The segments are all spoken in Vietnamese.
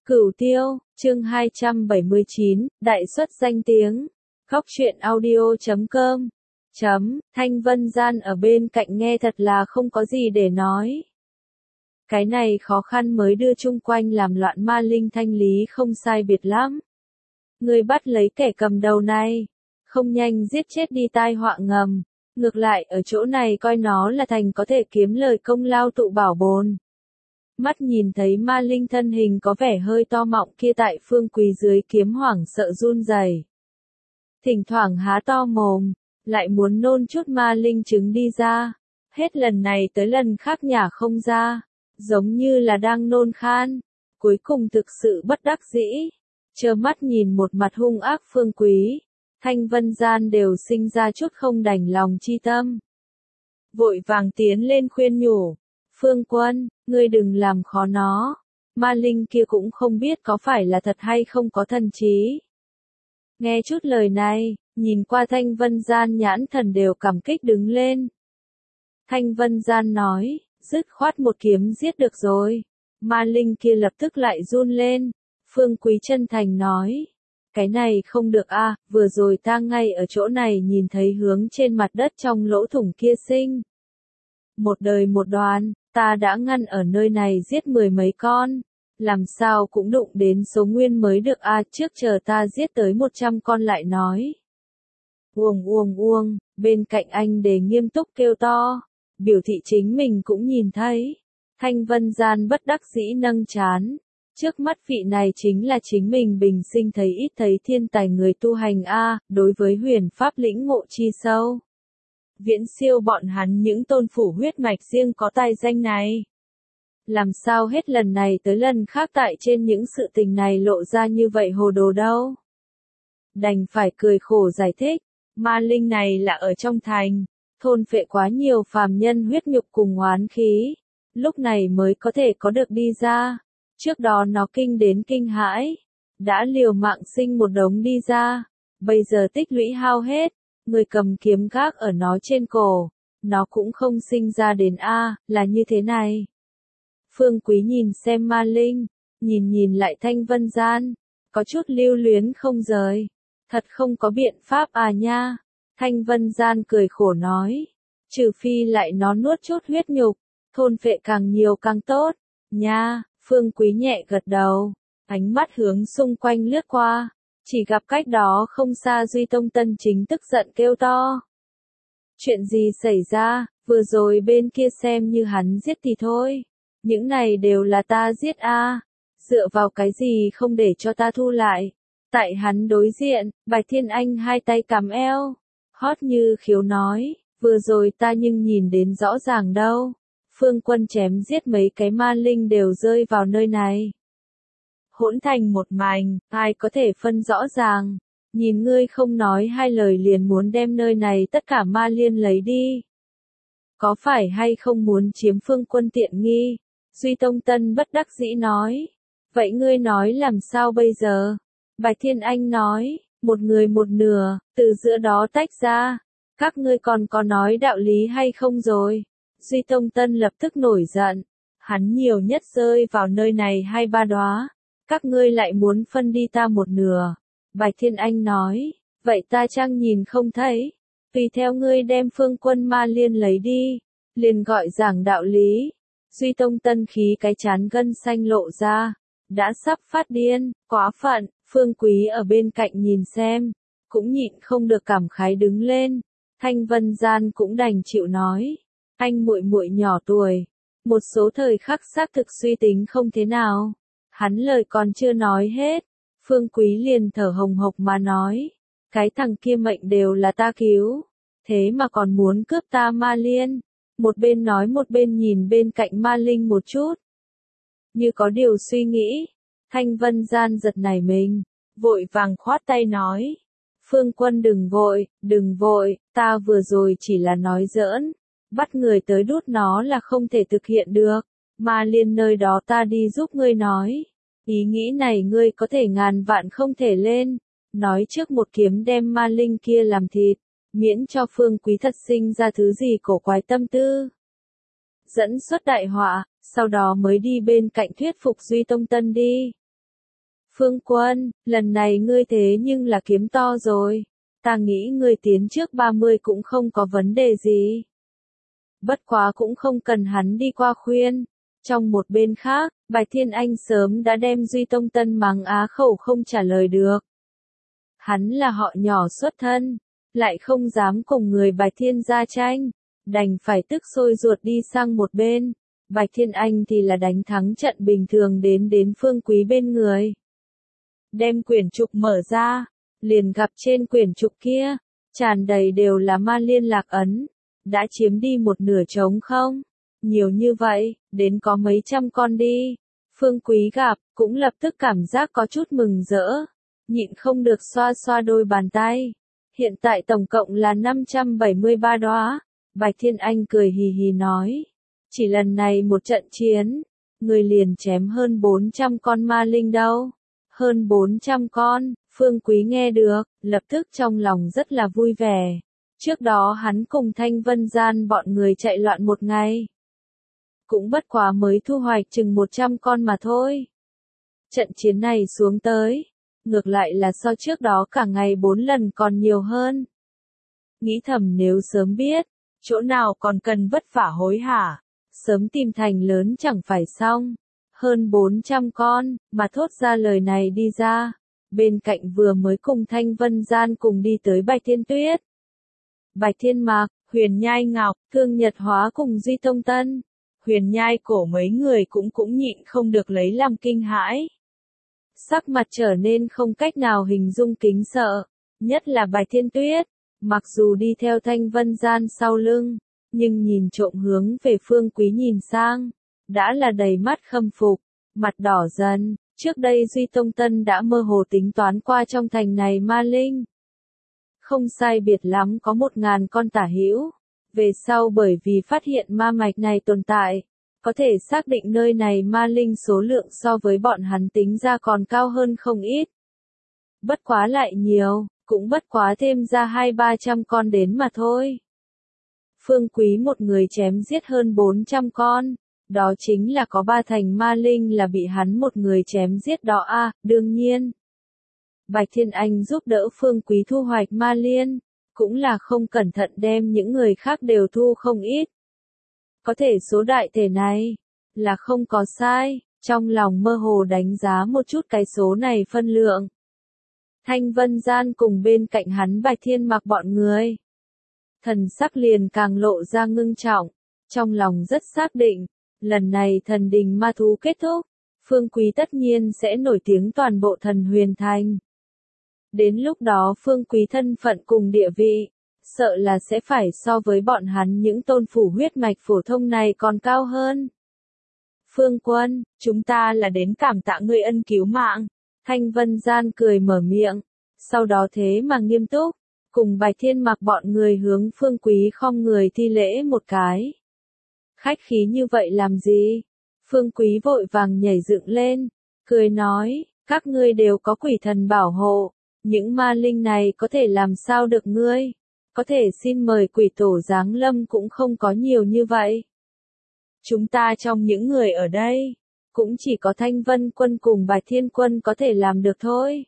Cửu Tiêu, chương 279, Đại xuất danh tiếng. Góc truyện audio.com. Thanh Vân Gian ở bên cạnh nghe thật là không có gì để nói. Cái này khó khăn mới đưa chung quanh làm loạn ma linh thanh lý không sai biệt lắm. Người bắt lấy kẻ cầm đầu này, không nhanh giết chết đi tai họa ngầm, ngược lại ở chỗ này coi nó là thành có thể kiếm lời công lao tụ bảo bồn. Mắt nhìn thấy ma linh thân hình có vẻ hơi to mọng kia tại Phương Quý dưới kiếm hoảng sợ run rẩy. Thỉnh thoảng há to mồm, lại muốn nôn chút ma linh trứng đi ra, hết lần này tới lần khác nhả không ra, giống như là đang nôn khan, cuối cùng thực sự bất đắc dĩ, trơ mắt nhìn một mặt hung ác Phương Quý, Thanh Vân Gian đều sinh ra chút không đành lòng chi tâm. Vội vàng tiến lên khuyên nhủ, Phương Quân, ngươi đừng làm khó nó, ma linh kia cũng không biết có phải là thật hay không có thần trí. Nghe chút lời này, nhìn qua Thanh Vân Gian nhãn thần đều cảm kích đứng lên. Thanh Vân Gian nói, dứt khoát một kiếm giết được rồi. Ma linh kia lập tức lại run lên. Phương Quý chân thành nói, cái này không được a, vừa rồi ta ngay ở chỗ này nhìn thấy hướng trên mặt đất trong lỗ thủng kia sinh. Một đời một đoàn, ta đã ngăn ở nơi này giết 10 mấy con. Làm sao cũng đụng đến số nguyên mới được a, trước chờ ta giết tới 100 con lại nói. Uông, bên cạnh anh Đề nghiêm túc kêu to, biểu thị chính mình cũng nhìn thấy. Thanh Vân Gian bất đắc dĩ nâng trán, trước mắt vị này chính là chính mình bình sinh thấy ít thấy thiên tài người tu hành a, đối với huyền pháp lĩnh ngộ chi sâu. Viễn siêu bọn hắn những tôn phủ huyết mạch riêng có tài danh này. Làm sao hết lần này tới lần khác tại trên những sự tình này lộ ra như vậy hồ đồ đâu. Đành phải cười khổ giải thích, ma linh này là ở trong thành, thôn phệ quá nhiều phàm nhân huyết nhục cùng oán khí, lúc này mới có thể có được đi ra. Trước đó nó kinh đến kinh hãi, đã liều mạng sinh một đống đi ra, bây giờ tích lũy hao hết, người cầm kiếm gác ở nó trên cổ, nó cũng không sinh ra đến a, là như thế này. Phương Quý nhìn xem ma linh, nhìn lại Thanh Vân Gian, có chút lưu luyến không rời, thật không có biện pháp à nha. Thanh Vân Gian cười khổ nói, trừ phi lại nó nuốt chút huyết nhục, thôn phệ càng nhiều càng tốt, nha. Phương Quý nhẹ gật đầu, ánh mắt hướng xung quanh lướt qua, chỉ gặp cách đó không xa Duy Tông Tân chính tức giận kêu to. Chuyện gì xảy ra, vừa rồi bên kia xem như hắn giết thì thôi, những này đều là ta giết a, dựa vào cái gì không để cho ta thu lại. Tại hắn đối diện, Bạch Thiên Anh hai tay cắm eo, hót như khiếu nói, vừa rồi ta nhưng nhìn đến rõ ràng đâu. Phương Quân chém giết mấy cái ma linh đều rơi vào nơi này. Hỗn thành một mảnh, ai có thể phân rõ ràng. Nhìn ngươi không nói hai lời liền muốn đem nơi này tất cả ma liên lấy đi. Có phải hay không muốn chiếm Phương Quân tiện nghi? Duy Tông Tân bất đắc dĩ nói. Vậy ngươi nói làm sao bây giờ? Bạch Thiên Anh nói, một người một nửa, từ giữa đó tách ra. Các ngươi còn có nói đạo lý hay không rồi? Duy Tông Tân lập tức nổi giận, hắn nhiều nhất rơi vào nơi này 2-3 đóa, các ngươi lại muốn phân đi ta một nửa. Bạch Thiên Anh nói, vậy ta chăng nhìn không thấy, tùy theo ngươi đem Phương Quân ma liên lấy đi, liền gọi giảng đạo lý. Duy Tông Tân khí cái chán gân xanh lộ ra, đã sắp phát điên, quá phận. Phương Quý ở bên cạnh nhìn xem, cũng nhịn không được cảm khái đứng lên. Thanh Vân Gian cũng đành chịu nói. Anh muội muội nhỏ tuổi, một số thời khắc xác thực suy tính không thế nào. Hắn lời còn chưa nói hết, Phương Quý liền thở hồng hộc mà nói, cái thằng kia mệnh đều là ta cứu, thế mà còn muốn cướp ta ma liên. Một bên nói một bên nhìn bên cạnh ma linh một chút. Như có điều suy nghĩ, Thanh Vân Gian giật nảy mình, vội vàng khoát tay nói, Phương Quân đừng vội, ta vừa rồi chỉ là nói giỡn. Bắt người tới đốt nó là không thể thực hiện được, ma liên nơi đó ta đi giúp ngươi nói. Ý nghĩ này ngươi có thể ngàn vạn không thể lên, nói trước một kiếm đem ma linh kia làm thịt, miễn cho Phương Quý thật sinh ra thứ gì cổ quái tâm tư. Dẫn xuất đại họa, sau đó mới đi bên cạnh thuyết phục Duy Tông Tân đi. Phương Quân, lần này ngươi thế nhưng là kiếm to rồi. Ta nghĩ ngươi tiến trước 30 cũng không có vấn đề gì. Bất quá cũng không cần hắn đi qua khuyên. Trong một bên khác, Bạch Thiên Anh sớm đã đem Duy Tông Tân mắng á khẩu không trả lời được. Hắn là họ nhỏ xuất thân, lại không dám cùng người Bạch Thiên gia tranh, đành phải tức sôi ruột đi sang một bên. Bạch Thiên Anh thì là đánh thắng trận bình thường đến Phương Quý bên người. Đem quyển trục mở ra, liền gặp trên quyển trục kia, tràn đầy đều là ma liên lạc ấn, đã chiếm đi một nửa trống không? Nhiều như vậy, đến có mấy trăm con đi. Phương Quý gặp, cũng lập tức cảm giác có chút mừng rỡ, nhịn không được xoa xoa đôi bàn tay. Hiện tại tổng cộng là 573 đóa. Bạch Thiên Anh cười hì hì nói, chỉ lần này một trận chiến, người liền chém hơn 400 con ma linh đâu. Hơn 400 con, Phương Quý nghe được, lập tức trong lòng rất là vui vẻ. Trước đó hắn cùng Thanh Vân Gian bọn người chạy loạn một ngày. Cũng bất quá mới thu hoạch chừng 100 con mà thôi. Trận chiến này xuống tới, ngược lại là so trước đó cả ngày 4 lần còn nhiều hơn. Nghĩ thầm nếu sớm biết, chỗ nào còn cần vất vả hối hả, sớm tìm thành lớn chẳng phải xong. Hơn 400 con, mà thốt ra lời này đi ra. Bên cạnh vừa mới cùng Thanh Vân Gian cùng đi tới Bạch Thiên Tuyết. Bạch Thiên Mạc, Huyền Nhai Ngọc, Thương Nhật Hóa cùng Duy Tông Tân. Huyền Nhai cổ mấy người cũng nhịn không được lấy làm kinh hãi. Sắc mặt trở nên không cách nào hình dung kính sợ, nhất là Bạch Thiên Tuyết, mặc dù đi theo Thanh Vân Gian sau lưng, nhưng nhìn trộm hướng về Phương Quý nhìn sang, đã là đầy mắt khâm phục, mặt đỏ dần. Trước đây Duy Tông Tân đã mơ hồ tính toán qua trong thành này ma linh. Không sai biệt lắm có 1.000 con tả hữu. Về sau bởi vì phát hiện ma mạch này tồn tại, có thể xác định nơi này ma linh số lượng so với bọn hắn tính ra còn cao hơn không ít. Bất quá lại nhiều, cũng bất quá thêm ra 200-300 con đến mà thôi. Phương Quý một người chém giết hơn 400 con. Đó chính là có 3 thành ma linh là bị hắn một người chém giết đó a. Đương nhiên. Bạch Thiên Anh giúp đỡ Phương Quý thu hoạch ma liên, cũng là không cẩn thận đem những người khác đều thu không ít. Có thể số đại thể này, là không có sai, trong lòng mơ hồ đánh giá một chút cái số này phân lượng. Thanh Vân Gian cùng bên cạnh hắn Bạch Thiên Mặc bọn người. Thần sắc liền càng lộ ra ngưng trọng, trong lòng rất xác định. Lần này thần đình ma thú kết thúc, Phương Quý tất nhiên sẽ nổi tiếng toàn bộ thần huyền thành. Đến lúc đó Phương Quý thân phận cùng địa vị, sợ là sẽ phải so với bọn hắn những tôn phủ huyết mạch phổ thông này còn cao hơn. Phương Quân, chúng ta là đến cảm tạ ngươi ân cứu mạng. Thanh Vân Gian cười mở miệng, sau đó thế mà nghiêm túc, cùng Bạch Thiên Mặc bọn người hướng Phương Quý khom người thi lễ một cái. Khách khí như vậy làm gì? Phương Quý vội vàng nhảy dựng lên, cười nói, các ngươi đều có quỷ thần bảo hộ, những ma linh này có thể làm sao được ngươi? Có thể xin mời quỷ tổ giáng lâm cũng không có nhiều như vậy. Chúng ta trong những người ở đây, cũng chỉ có Thanh Vân Quân cùng Bạch Thiên Quân có thể làm được thôi.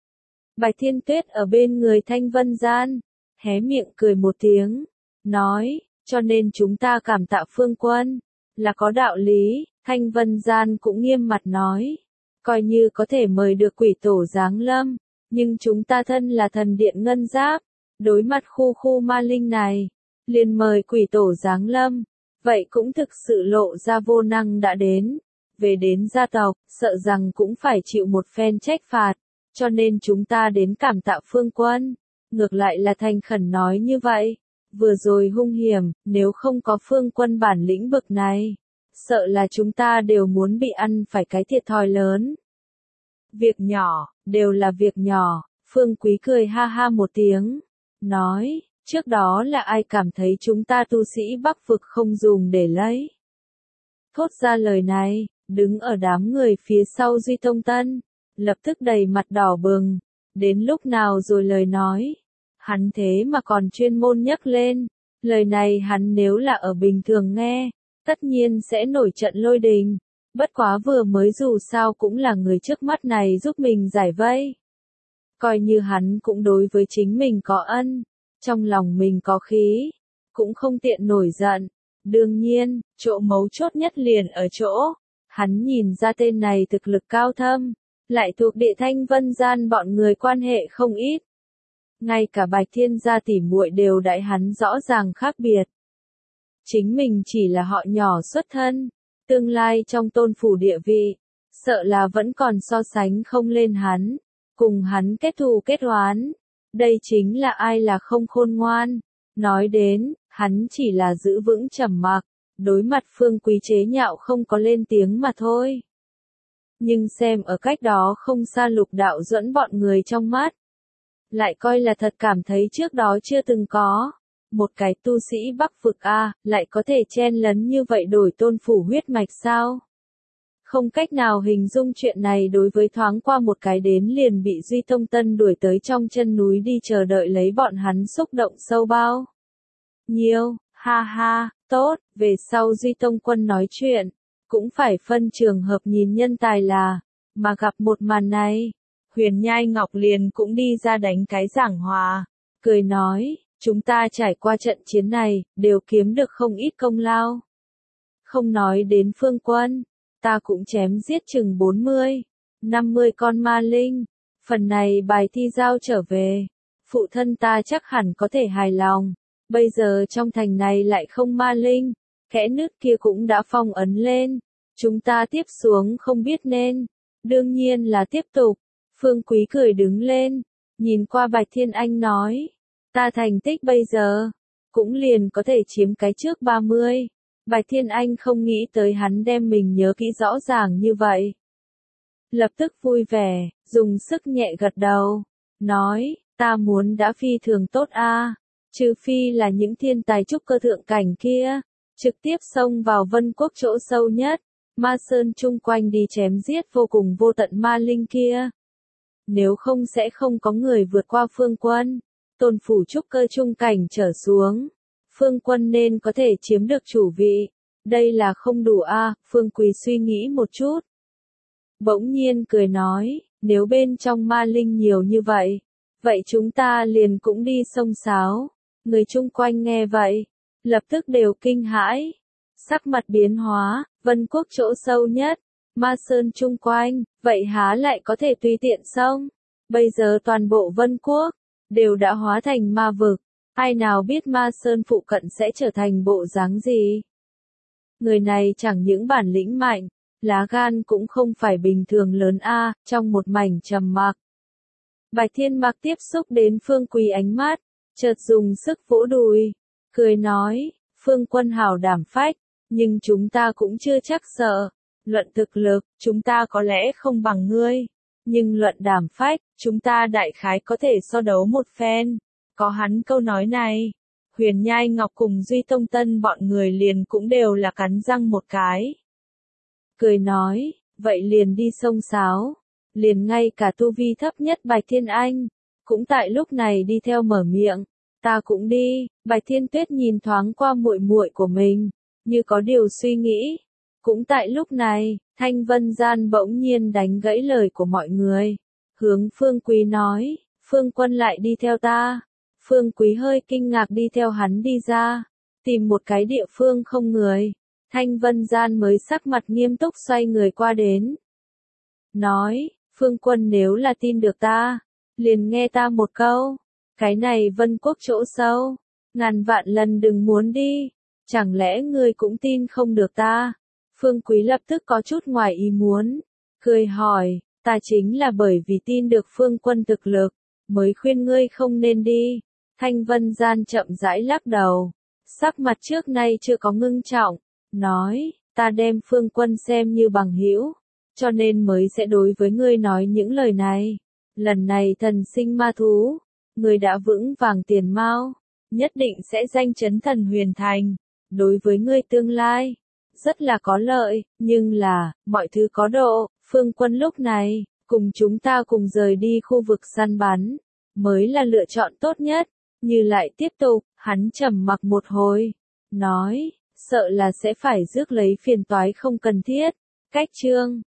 Bạch Thiên Tuyết ở bên người Thanh Vân Gian, hé miệng cười một tiếng, nói, cho nên chúng ta cảm tạ Phương Quân, là có đạo lý. Thanh Vân Gian cũng nghiêm mặt nói, coi như có thể mời được quỷ tổ giáng lâm, nhưng chúng ta thân là thần điện ngân giáp, đối mặt khu ma linh này, liền mời quỷ tổ giáng lâm, vậy cũng thực sự lộ ra vô năng đã đến. Về đến gia tộc, sợ rằng cũng phải chịu một phen trách phạt, cho nên chúng ta đến cảm tạ Phương Quân. Ngược lại là thành khẩn nói như vậy, vừa rồi hung hiểm, nếu không có Phương Quân bản lĩnh bực này, sợ là chúng ta đều muốn bị ăn phải cái thiệt thòi lớn. Việc nhỏ, đều là việc nhỏ. Phương Quý cười ha ha một tiếng, nói, trước đó là ai cảm thấy chúng ta tu sĩ Bắc vực không dùng để lấy. Thốt ra lời này, đứng ở đám người phía sau Duy Tông Tân, lập tức đầy mặt đỏ bừng, đến lúc nào rồi lời nói. Hắn thế mà còn chuyên môn nhắc lên, lời này hắn nếu là ở bình thường nghe, tất nhiên sẽ nổi trận lôi đình. Bất quá vừa mới dù sao cũng là người trước mắt này giúp mình giải vây. Coi như hắn cũng đối với chính mình có ân, trong lòng mình có khí, cũng không tiện nổi giận. Đương nhiên, chỗ mấu chốt nhất liền ở chỗ, hắn nhìn ra tên này thực lực cao thâm, lại thuộc địa Thanh Vân Gian bọn người quan hệ không ít. Ngay cả Bạch Thiên gia tỉ muội đều đại hắn rõ ràng khác biệt. Chính mình chỉ là họ nhỏ xuất thân, tương lai trong tôn phủ địa vị, sợ là vẫn còn so sánh không lên hắn, cùng hắn kết thù kết oán. Đây chính là ai là không khôn ngoan. Nói đến, hắn chỉ là giữ vững trầm mặc, đối mặt Phương Quý chế nhạo không có lên tiếng mà thôi. Nhưng xem ở cách đó không xa Lục Đạo Duẫn bọn người trong mắt, lại coi là thật cảm thấy trước đó chưa từng có. Một cái tu sĩ Bắc vực A, lại có thể chen lấn như vậy đổi tôn phủ huyết mạch sao? Không cách nào hình dung chuyện này đối với thoáng qua một cái đến liền bị Duy Tông Tân đuổi tới trong chân núi đi chờ đợi lấy bọn hắn xúc động sâu bao. Nhiều, ha ha, tốt, về sau Duy Tông Quân nói chuyện, cũng phải phân trường hợp nhìn nhân tài là, mà gặp một màn này, Huyền Nhai Ngọc liền cũng đi ra đánh cái giảng hòa, cười nói, chúng ta trải qua trận chiến này, đều kiếm được không ít công lao. Không nói đến Phương Quân, ta cũng chém giết chừng 40, 50 con ma linh, phần này bài thi giao trở về, phụ thân ta chắc hẳn có thể hài lòng. Bây giờ trong thành này lại không ma linh, kẽ nứt kia cũng đã phong ấn lên, chúng ta tiếp xuống không biết nên, đương nhiên là tiếp tục. Phương Quý cười đứng lên, nhìn qua Bạch Thiên Anh nói, ta thành tích bây giờ, cũng liền có thể chiếm cái trước 30. Bạch Thiên Anh không nghĩ tới hắn đem mình nhớ kỹ rõ ràng như vậy. Lập tức vui vẻ, dùng sức nhẹ gật đầu, nói, ta muốn đã phi thường tốt a. Trừ phi là những thiên tài trúc cơ thượng cảnh kia, trực tiếp xông vào Vân Quốc chỗ sâu nhất, Ma Sơn chung quanh đi chém giết vô cùng vô tận ma linh kia. Nếu không sẽ không có người vượt qua Phương Quân, tôn phủ trúc cơ trung cảnh trở xuống. Phương Quân nên có thể chiếm được chủ vị, đây là không đủ a. Phương Quý suy nghĩ một chút. Bỗng nhiên cười nói, nếu bên trong ma linh nhiều như vậy, vậy chúng ta liền cũng đi xông xáo. Người chung quanh nghe vậy, lập tức đều kinh hãi, sắc mặt biến hóa, Vân Quốc chỗ sâu nhất, Ma Sơn chung quanh, vậy há lại có thể tùy tiện xông. Bây giờ toàn bộ Vân Quốc, đều đã hóa thành ma vực, ai nào biết Ma Sơn phụ cận sẽ trở thành bộ dáng gì. Người này chẳng những bản lĩnh mạnh, lá gan cũng không phải bình thường lớn a. Trong một mảnh trầm mặc. Bạch Thiên Mặc tiếp xúc đến Phương Quý ánh mắt, chợt dùng sức vỗ đùi, cười nói, Phương Quân hảo đảm phách, nhưng chúng ta cũng chưa chắc sợ. Luận thực lực, chúng ta có lẽ không bằng ngươi, nhưng luận đảm phách, chúng ta đại khái có thể so đấu một phen. Có hắn câu nói này, Huyền Nhai Ngọc cùng Duy Tông Tân bọn người liền cũng đều là cắn răng một cái. Cười nói, vậy liền đi xông xáo, liền ngay cả tu vi thấp nhất Bạch Thiên Anh, cũng tại lúc này đi theo mở miệng, ta cũng đi. Bạch Thiên Tuyết nhìn thoáng qua muội muội của mình, như có điều suy nghĩ. Cũng tại lúc này, Thanh Vân Gian bỗng nhiên đánh gãy lời của mọi người, hướng Phương Quý nói, Phương Quân lại đi theo ta. Phương Quý hơi kinh ngạc đi theo hắn đi ra, tìm một cái địa phương không người. Thanh Vân Gian mới sắc mặt nghiêm túc xoay người qua đến, nói, Phương Quân nếu là tin được ta, liền nghe ta một câu, cái này Vân Quốc chỗ sâu, ngàn vạn lần đừng muốn đi, chẳng lẽ ngươi cũng tin không được ta? Phương Quý lập tức có chút ngoài ý muốn, cười hỏi, ta chính là bởi vì tin được Phương Quân thực lực, mới khuyên ngươi không nên đi. Thanh Vân Gian chậm rãi lắc đầu, sắc mặt trước nay chưa có ngưng trọng, nói, ta đem Phương Quân xem như bằng hữu, cho nên mới sẽ đối với ngươi nói những lời này. Lần này thần sinh ma thú, ngươi đã vững vàng tiền mao, nhất định sẽ danh chấn thần huyền thành, đối với ngươi tương lai, rất là có lợi, nhưng là, mọi thứ có độ, Phương Quân lúc này, cùng chúng ta cùng rời đi khu vực săn bắn, mới là lựa chọn tốt nhất. Như lại tiếp tục, hắn trầm mặc một hồi, nói, sợ là sẽ phải rước lấy phiền toái không cần thiết, Cách chương